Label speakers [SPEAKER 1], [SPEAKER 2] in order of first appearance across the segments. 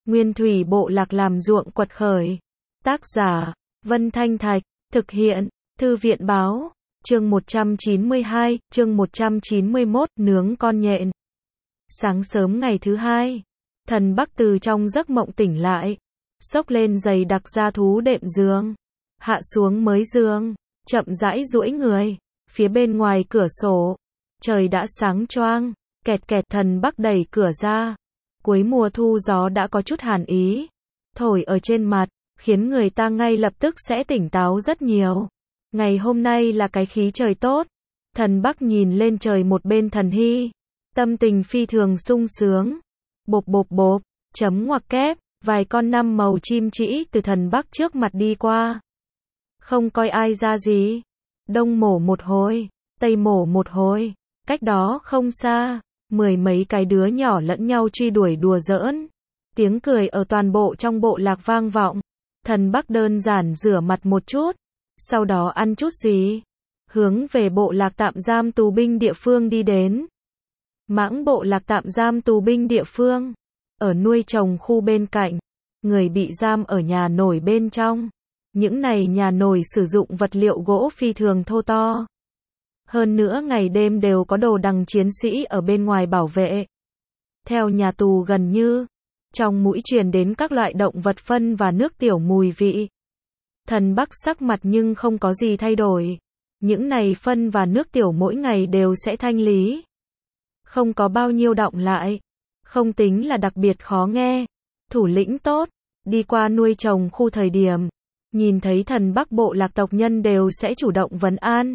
[SPEAKER 1] Nguyên thủy bộ lạc làm ruộng quật khởi. Tác giả, Vân Thanh Thạch, thực hiện, Thư viện báo, chương 192, chương 191, nướng con nhện. Sáng sớm ngày thứ hai, Thần Bắc từ trong giấc mộng tỉnh lại, xốc lên giày đặc da thú đệm giường, hạ xuống mới giường, chậm rãi duỗi người, phía bên ngoài cửa sổ, trời đã sáng choang, kẹt kẹt. Thần Bắc đẩy cửa ra, cuối mùa thu gió đã có chút hàn ý, thổi ở trên mặt, khiến người ta ngay lập tức sẽ tỉnh táo rất nhiều. Ngày hôm nay là cái khí trời tốt. Thần Bắc nhìn lên trời một bên thần hy, tâm tình phi thường sung sướng. Bộp bộp bộp, chấm ngoặc kép, vài con năm màu chim trĩ từ Thần Bắc trước mặt đi qua. Không coi ai ra gì. Đông mổ một hồi, tây mổ một hồi, cách đó không xa, mười mấy cái đứa nhỏ lẫn nhau truy đuổi đùa giỡn. Tiếng cười ở toàn bộ trong bộ lạc vang vọng. Thần Bắc đơn giản rửa mặt một chút, sau đó ăn chút gì, hướng về bộ lạc tạm giam tù binh địa phương đi đến. Mãng bộ lạc tạm giam tù binh địa phương, ở nuôi trồng khu bên cạnh, người bị giam ở nhà nổi bên trong. Những này nhà nổi sử dụng vật liệu gỗ phi thường thô to. Hơn nữa ngày đêm đều có đồ đằng chiến sĩ ở bên ngoài bảo vệ. Theo nhà tù gần như, trong mũi truyền đến các loại động vật phân và nước tiểu mùi vị. Thần Bắc sắc mặt nhưng không có gì thay đổi. Những này phân và nước tiểu mỗi ngày đều sẽ thanh lý. Không có bao nhiêu đọng lại. Không tính là đặc biệt khó nghe. Thủ lĩnh tốt, đi qua nuôi trồng khu thời điểm, nhìn thấy Thần Bắc bộ lạc tộc nhân đều sẽ chủ động vấn an.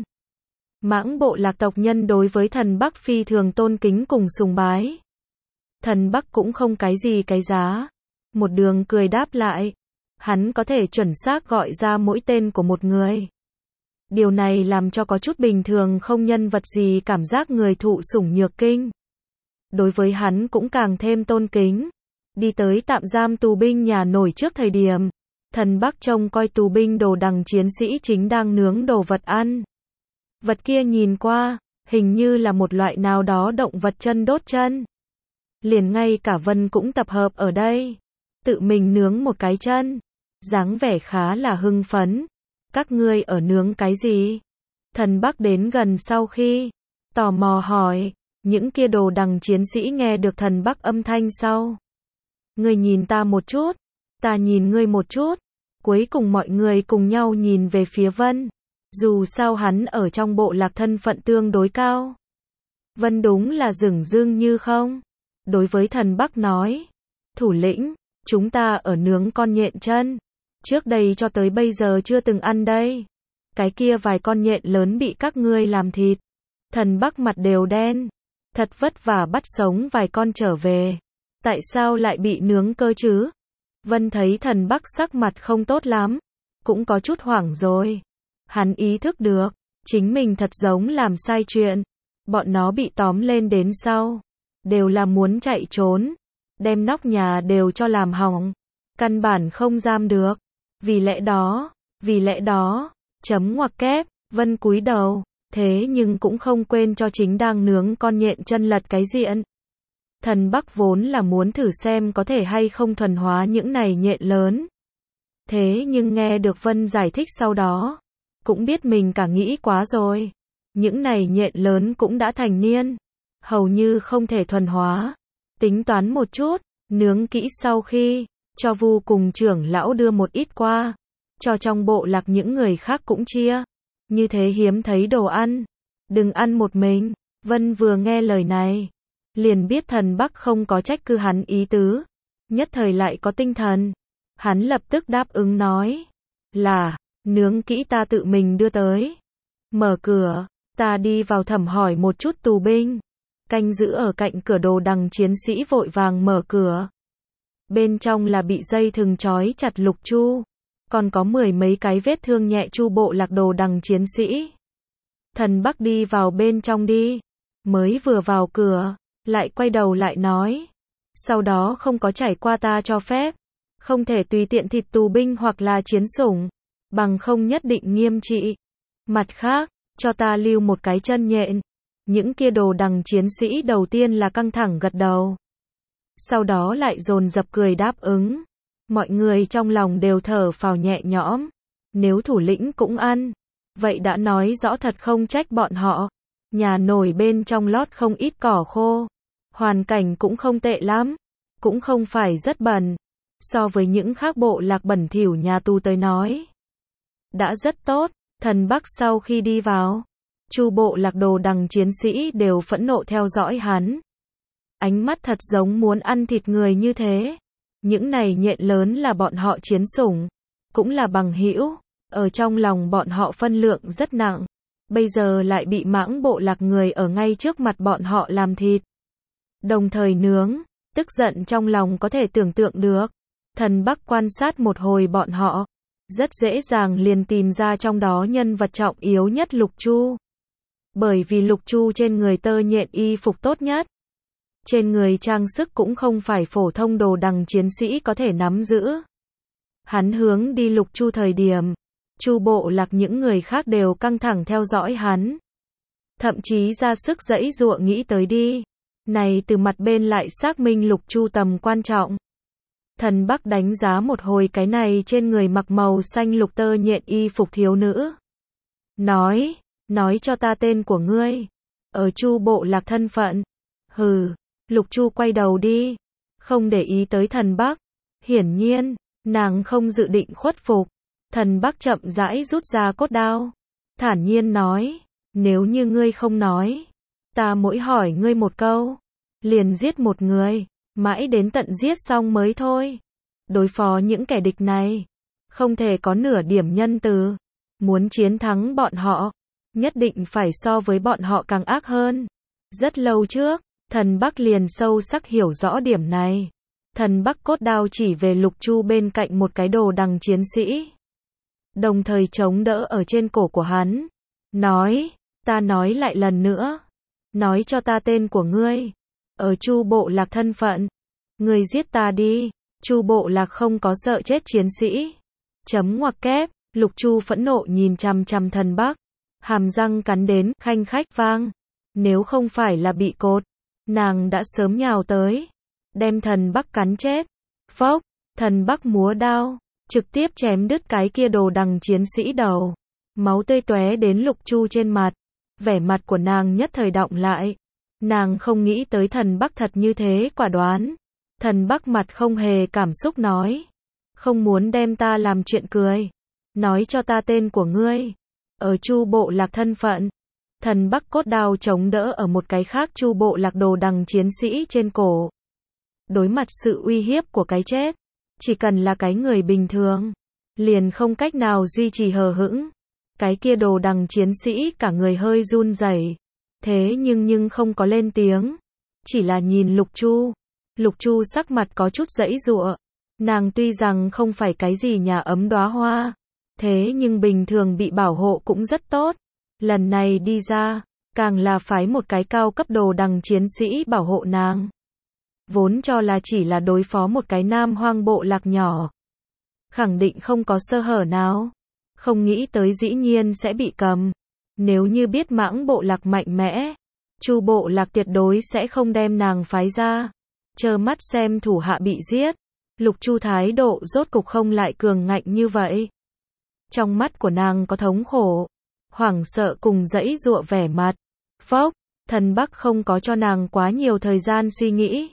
[SPEAKER 1] Mãng bộ lạc tộc nhân đối với Thần Bắc phi thường tôn kính cùng sùng bái. Thần Bắc cũng không cái gì cái giá. Một đường cười đáp lại. Hắn có thể chuẩn xác gọi ra mỗi tên của một người. Điều này làm cho có chút bình thường không nhân vật gì cảm giác người thụ sủng nhược kinh. Đối với hắn cũng càng thêm tôn kính. Đi tới tạm giam tù binh nhà nổi trước thời điểm, Thần Bắc trông coi tù binh đồ đằng chiến sĩ chính đang nướng đồ vật ăn. Vật kia nhìn qua, hình như là một loại nào đó động vật chân đốt chân. Liền ngay cả Vân cũng tập hợp ở đây, tự mình nướng một cái chân, dáng vẻ khá là hưng phấn. Các ngươi ở nướng cái gì? Thần Bắc đến gần sau khi, tò mò hỏi. Những kia đồ đằng chiến sĩ nghe được Thần Bắc âm thanh sau. Ngươi nhìn ta một chút, ta nhìn ngươi một chút. Cuối cùng mọi người cùng nhau nhìn về phía Vân. Dù sao hắn ở trong bộ lạc thân phận tương đối cao. Vân đúng là dửng dưng như không. Đối với Thần Bắc nói, thủ lĩnh, chúng ta ở nướng con nhện chân. Trước đây cho tới bây giờ chưa từng ăn đây. Cái kia vài con nhện lớn bị các ngươi làm thịt. Thần Bắc mặt đều đen. Thật vất vả bắt sống vài con trở về. Tại sao lại bị nướng cơ chứ? Vân thấy Thần Bắc sắc mặt không tốt lắm. Cũng có chút hoảng rồi. Hắn ý thức được, chính mình thật giống làm sai chuyện. Bọn nó bị tóm lên đến sau. Đều là muốn chạy trốn. Đem nóc nhà đều cho làm hỏng. Căn bản không giam được. Vì lẽ đó, chấm ngoặc kép, Vân cúi đầu, thế nhưng cũng không quên cho chính đang nướng con nhện chân lật cái diện. Thần Bắc vốn là muốn thử xem có thể hay không thuần hóa những này nhện lớn. Thế nhưng nghe được Vân giải thích sau đó, cũng biết mình cả nghĩ quá rồi. Những này nhện lớn cũng đã thành niên, hầu như không thể thuần hóa. Tính toán một chút, nướng kỹ sau khi, cho Vu cùng trưởng lão đưa một ít qua, cho trong bộ lạc những người khác cũng chia. Như thế hiếm thấy đồ ăn, đừng ăn một mình. Vân vừa nghe lời này, liền biết Thần Bắc không có trách cứ hắn ý tứ, nhất thời lại có tinh thần. Hắn lập tức đáp ứng nói, là, nướng kỹ ta tự mình đưa tới. Mở cửa, ta đi vào thẩm hỏi một chút tù binh. Canh giữ ở cạnh cửa đồ đằng chiến sĩ vội vàng mở cửa. Bên trong là bị dây thừng trói chặt Lục Chu, còn có mười mấy cái vết thương nhẹ Chu bộ lạc đồ đằng chiến sĩ. Thần Bắc đi vào bên trong đi, mới vừa vào cửa, lại quay đầu lại nói, sau đó không có trải qua ta cho phép, không thể tùy tiện thịt tù binh hoặc là chiến sủng, bằng không nhất định nghiêm trị. Mặt khác, cho ta lưu một cái chân nhện. Những kia đồ đằng chiến sĩ đầu tiên là căng thẳng gật đầu. sau đó lại dồn dập cười đáp ứng. Mọi người trong lòng đều thở phào nhẹ nhõm. Nếu thủ lĩnh cũng ăn, vậy đã nói rõ thật không trách bọn họ. Nhà nổi bên trong lót không ít cỏ khô. Hoàn cảnh cũng không tệ lắm, cũng không phải rất bẩn. So với những khác bộ lạc bẩn thỉu nhà tù tới nói, đã rất tốt. Thần Bắc sau khi đi vào, Chu bộ lạc đồ đằng chiến sĩ đều phẫn nộ theo dõi hắn. Ánh mắt thật giống muốn ăn thịt người như thế. Những này nhện lớn là bọn họ chiến sủng, cũng là bằng hữu, ở trong lòng bọn họ phân lượng rất nặng. Bây giờ lại bị mãng bộ lạc người ở ngay trước mặt bọn họ làm thịt, đồng thời nướng, tức giận trong lòng có thể tưởng tượng được. Thần Bắc quan sát một hồi bọn họ, rất dễ dàng liền tìm ra trong đó nhân vật trọng yếu nhất Lục Chu. Bởi vì Lục Chu trên người tơ nhện y phục tốt nhất. Trên người trang sức cũng không phải phổ thông đồ đằng chiến sĩ có thể nắm giữ. Hắn hướng đi Lục Chu thời điểm, Chu bộ lạc những người khác đều căng thẳng theo dõi hắn. Thậm chí ra sức giãy giụa nghĩ tới đi. Này từ mặt bên lại xác minh Lục Chu tầm quan trọng. Thần Bắc đánh giá một hồi cái này trên người mặc màu xanh lục tơ nhện y phục thiếu nữ. Nói cho ta tên của ngươi. Ở Chu bộ lạc thân phận. Hừ, Lục Chu quay đầu đi. Không để ý tới thần Bắc. Hiển nhiên, nàng không dự định khuất phục. Thần Bắc chậm rãi rút ra cốt đao. Thản nhiên nói, nếu như ngươi không nói, ta mỗi hỏi ngươi một câu, liền giết một người. Mãi đến tận giết xong mới thôi. Đối phó những kẻ địch này, không thể có nửa điểm nhân từ. Muốn chiến thắng bọn họ, nhất định phải so với bọn họ càng ác hơn. Rất lâu trước, thần Bắc liền sâu sắc hiểu rõ điểm này. Thần Bắc cốt đao chỉ về Lục Chu bên cạnh một cái đồ đằng chiến sĩ. Đồng thời chống đỡ ở trên cổ của hắn. Nói, ta nói lại lần nữa. Nói cho ta tên của ngươi. Ở Chu bộ lạc thân phận. Ngươi giết ta đi. Chu bộ lạc không có sợ chết chiến sĩ. Chấm ngoặc kép. Lục Chu phẫn nộ nhìn chằm chằm thần Bắc. Hàm răng cắn đến khanh khách vang. Nếu không phải là bị cột, nàng đã sớm nhào tới, đem thần Bắc cắn chết. Phốc, thần Bắc múa đao, trực tiếp chém đứt cái kia đồ đằng chiến sĩ đầu. Máu tươi tóe đến Lục Chu trên mặt. Vẻ mặt của nàng nhất thời đọng lại. Nàng không nghĩ tới thần Bắc thật như thế quả đoán. Thần Bắc mặt không hề cảm xúc nói. Không muốn đem ta làm chuyện cười. Nói cho ta tên của ngươi. Ở Chu bộ lạc thân phận. Thần Bắc cốt đao chống đỡ ở một cái khác Chu bộ lạc đồ đằng chiến sĩ trên cổ. Đối mặt sự uy hiếp của cái chết, chỉ cần là cái người bình thường, liền không cách nào duy trì hờ hững. Cái kia đồ đằng chiến sĩ cả người hơi run rẩy, thế nhưng không có lên tiếng, chỉ là nhìn Lục Chu. Lục Chu sắc mặt có chút giãy giụa. Nàng tuy rằng không phải cái gì nhà ấm đóa hoa, thế nhưng bình thường bị bảo hộ cũng rất tốt. Lần này đi ra, càng là phái một cái cao cấp đồ đằng chiến sĩ bảo hộ nàng. Vốn cho là chỉ là đối phó một cái nam hoang bộ lạc nhỏ, khẳng định không có sơ hở nào. Không nghĩ tới dĩ nhiên sẽ bị cầm. Nếu như biết mãng bộ lạc mạnh mẽ, Chu bộ lạc tuyệt đối sẽ không đem nàng phái ra, trơ mắt xem thủ hạ bị giết. Lục Chu thái độ rốt cục không lại cường ngạnh như vậy. Trong mắt của nàng có thống khổ, hoảng sợ cùng giãy giụa vẻ mặt. Phốc, thần Bắc không có cho nàng quá nhiều thời gian suy nghĩ.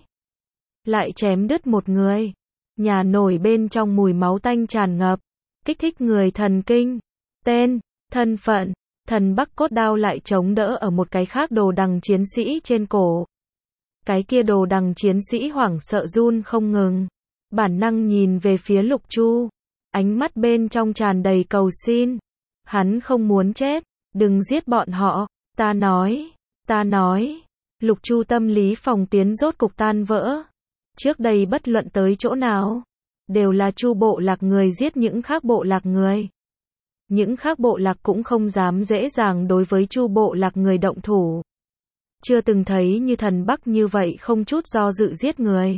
[SPEAKER 1] Lại chém đứt một người. Nhà nổi bên trong mùi máu tanh tràn ngập, kích thích người thần kinh. Tên, thân phận, thần Bắc cốt đao lại chống đỡ ở một cái khác đồ đằng chiến sĩ trên cổ. Cái kia đồ đằng chiến sĩ hoảng sợ run không ngừng. Bản năng nhìn về phía Lục Chu. Ánh mắt bên trong tràn đầy cầu xin. Hắn không muốn chết. Đừng giết bọn họ. Ta nói. Lục Chu tâm lý phòng tuyến rốt cục tan vỡ. Trước đây bất luận tới chỗ nào, đều là Chu bộ lạc người giết những khác bộ lạc người. Những khác bộ lạc cũng không dám dễ dàng đối với Chu bộ lạc người động thủ. Chưa từng thấy như thần Bắc như vậy không chút do dự giết người.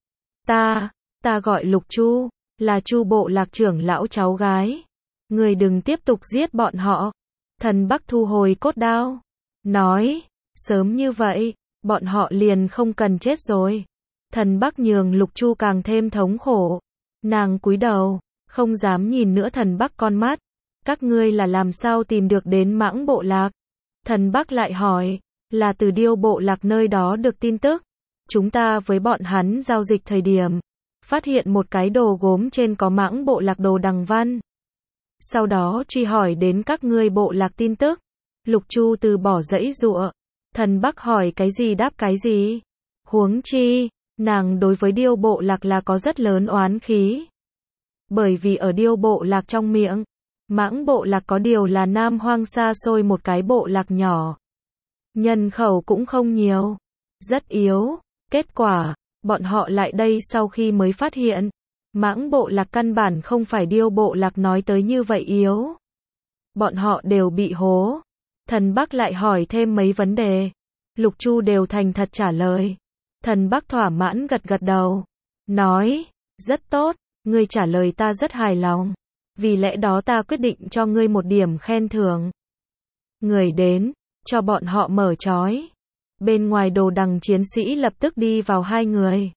[SPEAKER 1] Ta gọi Lục Chu, là Chu bộ lạc trưởng lão cháu gái. Người đừng tiếp tục giết bọn họ. Thần Bắc thu hồi cốt đao. Nói, sớm như vậy, bọn họ liền không cần chết rồi. Thần Bắc nhường Lục Chu càng thêm thống khổ. Nàng cúi đầu, không dám nhìn nữa Thần Bắc con mắt. Các ngươi là làm sao tìm được đến Mãng Bộ Lạc? Thần Bắc lại hỏi, là từ Điêu Bộ Lạc nơi đó được tin tức. Chúng ta với bọn hắn giao dịch thời điểm, phát hiện một cái đồ gốm trên có Mãng Bộ Lạc đồ đằng văn. Sau đó truy hỏi đến các ngươi bộ lạc tin tức. Lục Chu từ bỏ giãy giụa. Thần Bắc hỏi cái gì đáp cái gì. Huống chi, nàng đối với Điêu Bộ Lạc là có rất lớn oán khí. Bởi vì ở Điêu Bộ Lạc trong miệng, Mãng Bộ Lạc có điều là Nam Hoang xa xôi một cái bộ lạc nhỏ. Nhân khẩu cũng không nhiều, rất yếu. Kết quả, bọn họ lại đây sau khi mới phát hiện, Mãng Bộ Lạc căn bản không phải Điêu Bộ Lạc nói tới như vậy yếu. Bọn họ đều bị hố. Thần Bắc lại hỏi thêm mấy vấn đề. Lục Chu đều thành thật trả lời. Thần Bắc thỏa mãn gật gật đầu. Nói, rất tốt, ngươi trả lời ta rất hài lòng. Vì lẽ đó ta quyết định cho ngươi một điểm khen thưởng. Người đến, cho bọn họ mở trói. Bên ngoài đồ đằng chiến sĩ lập tức đi vào hai người.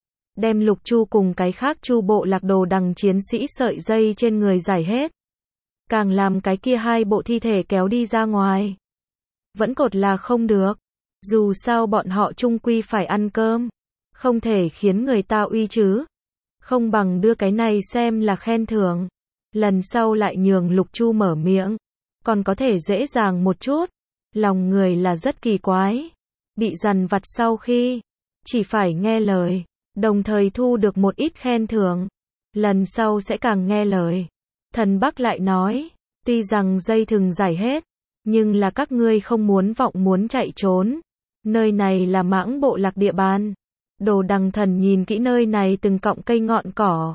[SPEAKER 1] Đem Lục Chu cùng cái khác Chu bộ lạc đồ đằng chiến sĩ sợi dây trên người giải hết. Càng làm cái kia hai bộ thi thể kéo đi ra ngoài. Vẫn cột là không được. Dù sao bọn họ chung quy phải ăn cơm. Không thể khiến người ta uy chứ. Không bằng đưa cái này xem là khen thưởng. Lần sau lại nhường Lục Chu mở miệng. Còn có thể dễ dàng một chút. Lòng người là rất kỳ quái. Bị dằn vặt sau khi chỉ phải nghe lời. Đồng thời thu được một ít khen thưởng. Lần sau sẽ càng nghe lời. Thần Bắc lại nói. Tuy rằng dây thừng giải hết. Nhưng là các ngươi không muốn vọng muốn chạy trốn. Nơi này là Mãng Bộ Lạc địa bàn. Đồ đằng thần nhìn kỹ nơi này từng cọng cây ngọn cỏ.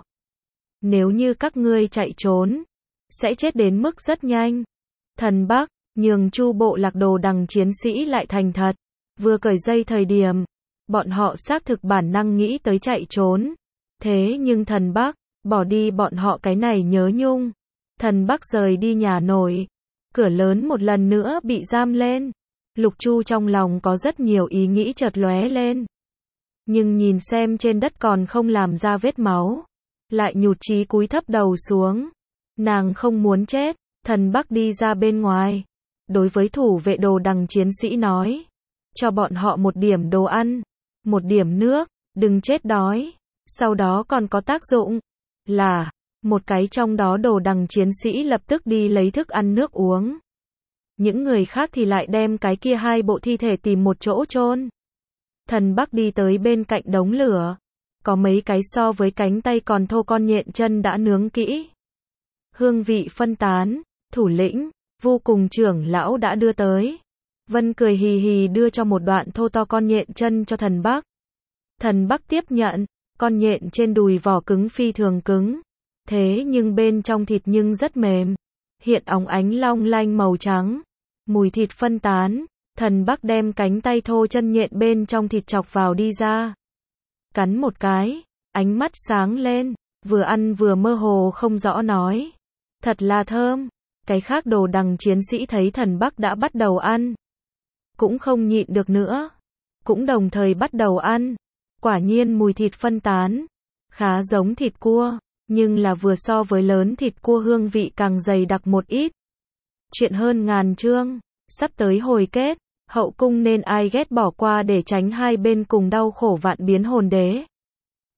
[SPEAKER 1] Nếu như các ngươi chạy trốn, sẽ chết đến mức rất nhanh. Thần Bắc, nhường Chu bộ lạc đồ đằng chiến sĩ lại thành thật. Vừa cởi dây thời điểm, bọn họ xác thực bản năng nghĩ tới chạy trốn. Thế nhưng thần Bắc, bỏ đi bọn họ cái này nhớ nhung. Thần Bắc rời đi nhà nổi. Cửa lớn một lần nữa bị giam lên. Lục Chu trong lòng có rất nhiều ý nghĩ chợt lóe lên. Nhưng nhìn xem trên đất còn không làm ra vết máu. Lại nhụt chí cúi thấp đầu xuống. Nàng không muốn chết. Thần Bắc đi ra bên ngoài. Đối với thủ vệ đồ đằng chiến sĩ nói. Cho bọn họ một điểm đồ ăn. Một điểm nước. Đừng chết đói. Sau đó còn có tác dụng. Là. Một cái trong đó đồ đằng chiến sĩ lập tức đi lấy thức ăn nước uống. Những người khác thì lại đem cái kia hai bộ thi thể tìm một chỗ chôn. Thần Bắc đi tới bên cạnh đống lửa. Có mấy cái so với cánh tay còn thô con nhện chân đã nướng kỹ. Hương vị phân tán, thủ lĩnh, vô cùng trưởng lão đã đưa tới. Vân cười hì hì đưa cho một đoạn thô to con nhện chân cho thần Bắc. Thần Bắc tiếp nhận, con nhện trên đùi vỏ cứng phi thường cứng. Thế nhưng bên trong thịt nhưng rất mềm. Hiện óng ánh long lanh màu trắng. Mùi thịt phân tán. Thần Bắc đem cánh tay thô chân nhện bên trong thịt chọc vào đi ra. Cắn một cái, ánh mắt sáng lên, vừa ăn vừa mơ hồ không rõ nói. Thật là thơm. Cái khác đồ đằng chiến sĩ thấy thần Bắc đã bắt đầu ăn. Cũng không nhịn được nữa. Cũng đồng thời bắt đầu ăn. Quả nhiên mùi thịt phân tán. Khá giống thịt cua. Nhưng là vừa so với lớn thịt cua hương vị càng dày đặc một ít. Chuyện hơn ngàn chương. Sắp tới hồi kết. Hậu cung nên ai ghét bỏ qua để tránh hai bên cùng đau khổ vạn biến hồn đế.